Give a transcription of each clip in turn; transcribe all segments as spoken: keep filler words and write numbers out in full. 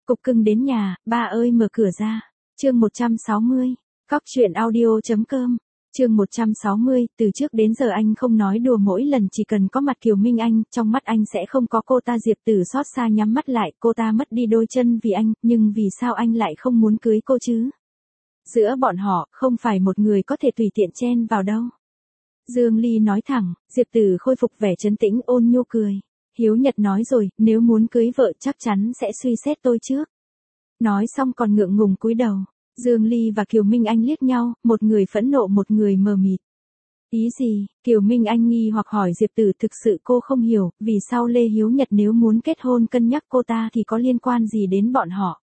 Cục cưng đến nhà, ba ơi mở cửa ra. Chương một trăm sáu mươi. Cóc truyện audio.com. Chương một trăm sáu mươi, từ trước đến giờ anh không nói đùa, mỗi lần chỉ cần có mặt Kiều Minh Anh, trong mắt anh sẽ không có cô ta. Diệp Tử xót xa nhắm mắt lại, cô ta mất đi đôi chân vì anh, nhưng vì sao anh lại không muốn cưới cô chứ? Giữa bọn họ, không phải một người có thể tùy tiện chen vào đâu. Dương Ly nói thẳng. Diệp Tử khôi phục vẻ trấn tĩnh, ôn nhu cười. Hiếu Nhật nói rồi, nếu muốn cưới vợ chắc chắn sẽ suy xét tôi trước. Nói xong còn ngượng ngùng cúi đầu. Dương Ly và Kiều Minh Anh liếc nhau, một người phẫn nộ một người mờ mịt. Ý gì? Kiều Minh Anh nghi hoặc hỏi Diệp Tử, thực sự cô không hiểu, vì sao Lê Hiếu Nhật nếu muốn kết hôn cân nhắc cô ta thì có liên quan gì đến bọn họ?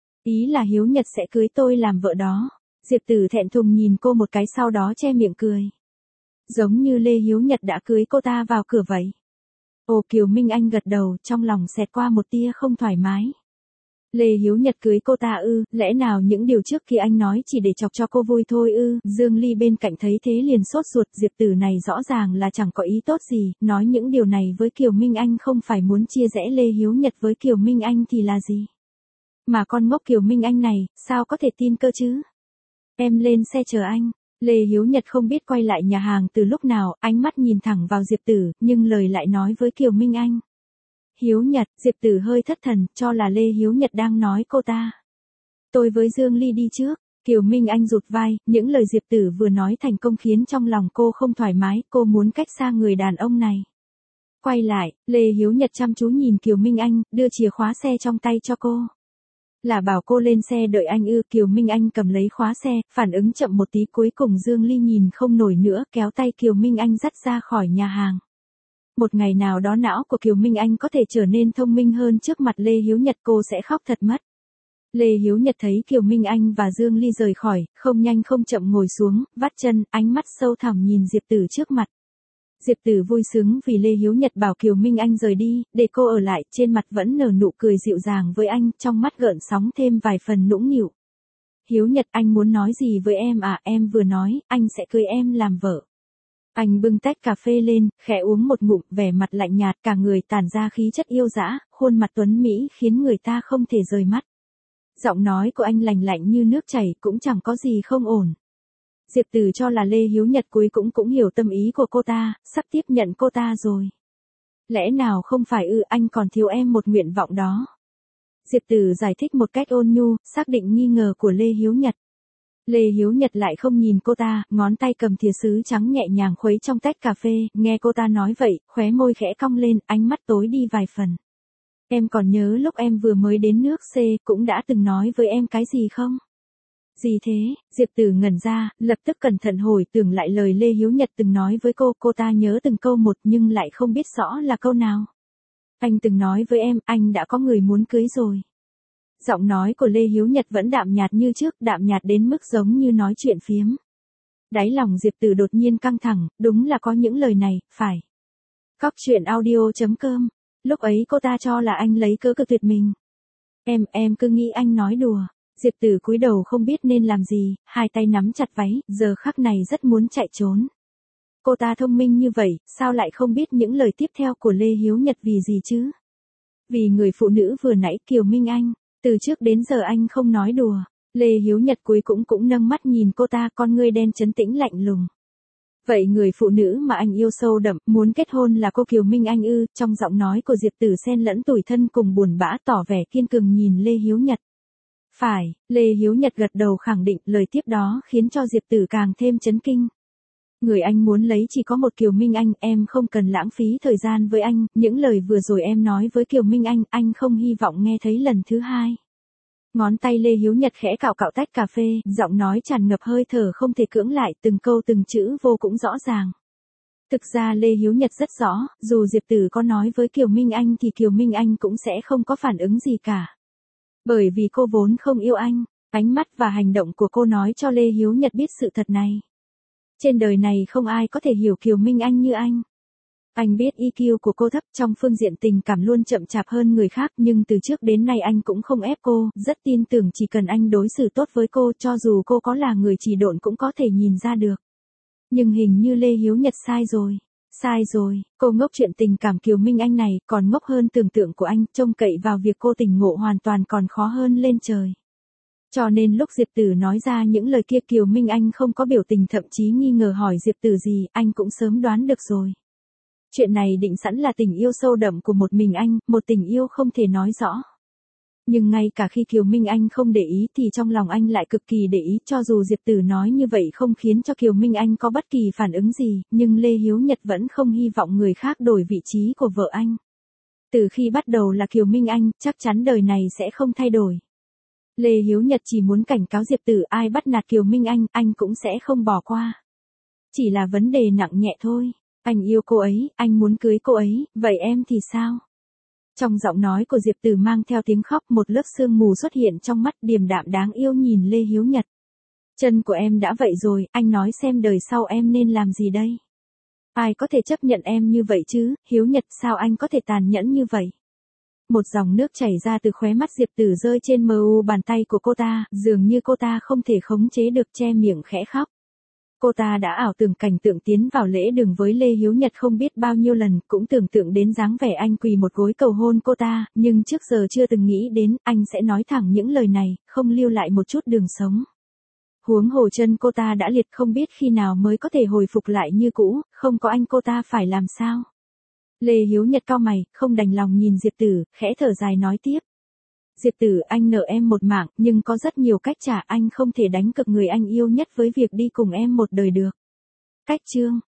Ý là Hiếu Nhật sẽ cưới tôi làm vợ đó. Diệp Tử thẹn thùng nhìn cô một cái sau đó che miệng cười. Giống như Lê Hiếu Nhật đã cưới cô ta vào cửa vậy. Ồ, Kiều Minh Anh gật đầu, trong lòng xẹt qua một tia không thoải mái. Lê Hiếu Nhật cưới cô ta ư? Lẽ nào những điều trước kia anh nói chỉ để chọc cho cô vui thôi ư? Dương Ly bên cạnh thấy thế liền sốt ruột, Diệp Tử này rõ ràng là chẳng có ý tốt gì, nói những điều này với Kiều Minh Anh không phải muốn chia rẽ Lê Hiếu Nhật với Kiều Minh Anh thì là gì? Mà con ngốc Kiều Minh Anh này, sao có thể tin cơ chứ? Em lên xe chờ anh. Lê Hiếu Nhật không biết quay lại nhà hàng từ lúc nào, ánh mắt nhìn thẳng vào Diệp Tử, nhưng lời lại nói với Kiều Minh Anh. Hiếu Nhật, Diệp Tử hơi thất thần, cho là Lê Hiếu Nhật đang nói cô ta. Tôi với Dương Ly đi trước. Kiều Minh Anh rụt vai, những lời Diệp Tử vừa nói thành công khiến trong lòng cô không thoải mái, cô muốn cách xa người đàn ông này. Quay lại, Lê Hiếu Nhật chăm chú nhìn Kiều Minh Anh, đưa chìa khóa xe trong tay cho cô. Là bảo cô lên xe đợi anh ư? Kiều Minh Anh cầm lấy khóa xe, phản ứng chậm một tí, cuối cùng Dương Ly nhìn không nổi nữa, kéo tay Kiều Minh Anh dắt ra khỏi nhà hàng. Một ngày nào đó não của Kiều Minh Anh có thể trở nên thông minh hơn, trước mặt Lê Hiếu Nhật cô sẽ khóc thật mất. Lê Hiếu Nhật thấy Kiều Minh Anh và Dương Ly rời khỏi, không nhanh không chậm ngồi xuống, vắt chân, ánh mắt sâu thẳm nhìn Diệp Tử trước mặt. Diệp Tử vui sướng vì Lê Hiếu Nhật bảo Kiều Minh Anh rời đi, để cô ở lại, trên mặt vẫn nở nụ cười dịu dàng với anh, trong mắt gợn sóng thêm vài phần nũng nịu. Hiếu Nhật, anh muốn nói gì với em à? Em vừa nói, anh sẽ cưới em làm vợ. Anh bưng tách cà phê lên, khẽ uống một ngụm, vẻ mặt lạnh nhạt, cả người tản ra khí chất yêu dã, khuôn mặt tuấn mỹ khiến người ta không thể rời mắt. Giọng nói của anh lành lạnh như nước chảy, cũng chẳng có gì không ổn. Diệp Tử cho là Lê Hiếu Nhật cuối cũng cũng hiểu tâm ý của cô ta, sắp tiếp nhận cô ta rồi. Lẽ nào không phải ư? Anh còn thiếu em một nguyện vọng đó. Diệp Tử giải thích một cách ôn nhu, xác định nghi ngờ của Lê Hiếu Nhật. Lê Hiếu Nhật lại không nhìn cô ta, ngón tay cầm thìa sứ trắng nhẹ nhàng khuấy trong tách cà phê, nghe cô ta nói vậy, khóe môi khẽ cong lên, ánh mắt tối đi vài phần. Em còn nhớ lúc em vừa mới đến nước C, cũng đã từng nói với em cái gì không? Gì thế? Diệp Tử ngẩn ra, lập tức cẩn thận hồi tưởng lại lời Lê Hiếu Nhật từng nói với cô, cô ta nhớ từng câu một nhưng lại không biết rõ là câu nào. Anh từng nói với em, anh đã có người muốn cưới rồi. Giọng nói của Lê Hiếu Nhật vẫn đạm nhạt như trước, đạm nhạt đến mức giống như nói chuyện phiếm. Đáy lòng Diệp Tử đột nhiên căng thẳng, đúng là có những lời này, phải. Cóc truyện audio.com. Lúc ấy cô ta cho là anh lấy cớ cự tuyệt mình. Em, em cứ nghĩ anh nói đùa. Diệp Tử cúi đầu không biết nên làm gì, hai tay nắm chặt váy, giờ khắc này rất muốn chạy trốn. Cô ta thông minh như vậy, sao lại không biết những lời tiếp theo của Lê Hiếu Nhật vì gì chứ? Vì người phụ nữ vừa nãy, Kiều Minh Anh. Từ trước đến giờ anh không nói đùa. Lê Hiếu Nhật cuối cũng cũng nâng mắt nhìn cô ta, con ngươi đen trấn tĩnh lạnh lùng. Vậy người phụ nữ mà anh yêu sâu đậm, muốn kết hôn là cô Kiều Minh Anh ư? Trong giọng nói của Diệp Tử xen lẫn tủi thân cùng buồn bã, tỏ vẻ kiên cường nhìn Lê Hiếu Nhật. Phải, Lê Hiếu Nhật gật đầu khẳng định, lời tiếp đó khiến cho Diệp Tử càng thêm chấn kinh. Người anh muốn lấy chỉ có một Kiều Minh Anh, em không cần lãng phí thời gian với anh, những lời vừa rồi em nói với Kiều Minh Anh, anh không hy vọng nghe thấy lần thứ hai. Ngón tay Lê Hiếu Nhật khẽ cạo cạo tách cà phê, giọng nói tràn ngập hơi thở không thể cưỡng lại, từng câu từng chữ vô cũng rõ ràng. Thực ra Lê Hiếu Nhật rất rõ, dù Diệp Tử có nói với Kiều Minh Anh thì Kiều Minh Anh cũng sẽ không có phản ứng gì cả. Bởi vì cô vốn không yêu anh, ánh mắt và hành động của cô nói cho Lê Hiếu Nhật biết sự thật này. Trên đời này không ai có thể hiểu Kiều Minh Anh như anh. Anh biết i kiu của cô thấp, trong phương diện tình cảm luôn chậm chạp hơn người khác, nhưng từ trước đến nay anh cũng không ép cô, rất tin tưởng chỉ cần anh đối xử tốt với cô, cho dù cô có là người trì độn cũng có thể nhìn ra được. Nhưng hình như Lê Hiếu Nhật sai rồi. Sai rồi, cô ngốc chuyện tình cảm Kiều Minh Anh này còn ngốc hơn tưởng tượng của anh, trông cậy vào việc cô tỉnh ngộ hoàn toàn còn khó hơn lên trời. Cho nên lúc Diệp Tử nói ra những lời kia Kiều Minh Anh không có biểu tình thậm chí nghi ngờ hỏi Diệp Tử gì, anh cũng sớm đoán được rồi. Chuyện này định sẵn là tình yêu sâu đậm của một mình anh, một tình yêu không thể nói rõ. Nhưng ngay cả khi Kiều Minh Anh không để ý thì trong lòng anh lại cực kỳ để ý, cho dù Diệp Tử nói như vậy không khiến cho Kiều Minh Anh có bất kỳ phản ứng gì, nhưng Lê Hiếu Nhật vẫn không hy vọng người khác đổi vị trí của vợ anh. Từ khi bắt đầu là Kiều Minh Anh, chắc chắn đời này sẽ không thay đổi. Lê Hiếu Nhật chỉ muốn cảnh cáo Diệp Tử ai bắt nạt Kiều Minh Anh, anh cũng sẽ không bỏ qua. Chỉ là vấn đề nặng nhẹ thôi, anh yêu cô ấy, anh muốn cưới cô ấy, vậy em thì sao? Trong giọng nói của Diệp Tử mang theo tiếng khóc, một lớp sương mù xuất hiện trong mắt, điềm đạm đáng yêu nhìn Lê Hiếu Nhật. Chân của em đã vậy rồi, anh nói xem đời sau em nên làm gì đây? Ai có thể chấp nhận em như vậy chứ, Hiếu Nhật sao anh có thể tàn nhẫn như vậy? Một dòng nước chảy ra từ khóe mắt Diệp Tử rơi trên mờ u bàn tay của cô ta, dường như cô ta không thể khống chế được che miệng khẽ khóc. Cô ta đã ảo tưởng cảnh tượng tiến vào lễ đường với Lê Hiếu Nhật không biết bao nhiêu lần, cũng tưởng tượng đến dáng vẻ anh quỳ một gối cầu hôn cô ta, nhưng trước giờ chưa từng nghĩ đến anh sẽ nói thẳng những lời này, không lưu lại một chút đường sống. Huống hồ chân cô ta đã liệt không biết khi nào mới có thể hồi phục lại như cũ, không có anh cô ta phải làm sao? Lê Hiếu Nhật cau mày, không đành lòng nhìn Diệp Tử, khẽ thở dài nói tiếp. Diệp Tử, anh nợ em một mạng, nhưng có rất nhiều cách trả, anh không thể đánh cược người anh yêu nhất với việc đi cùng em một đời được. Cách chương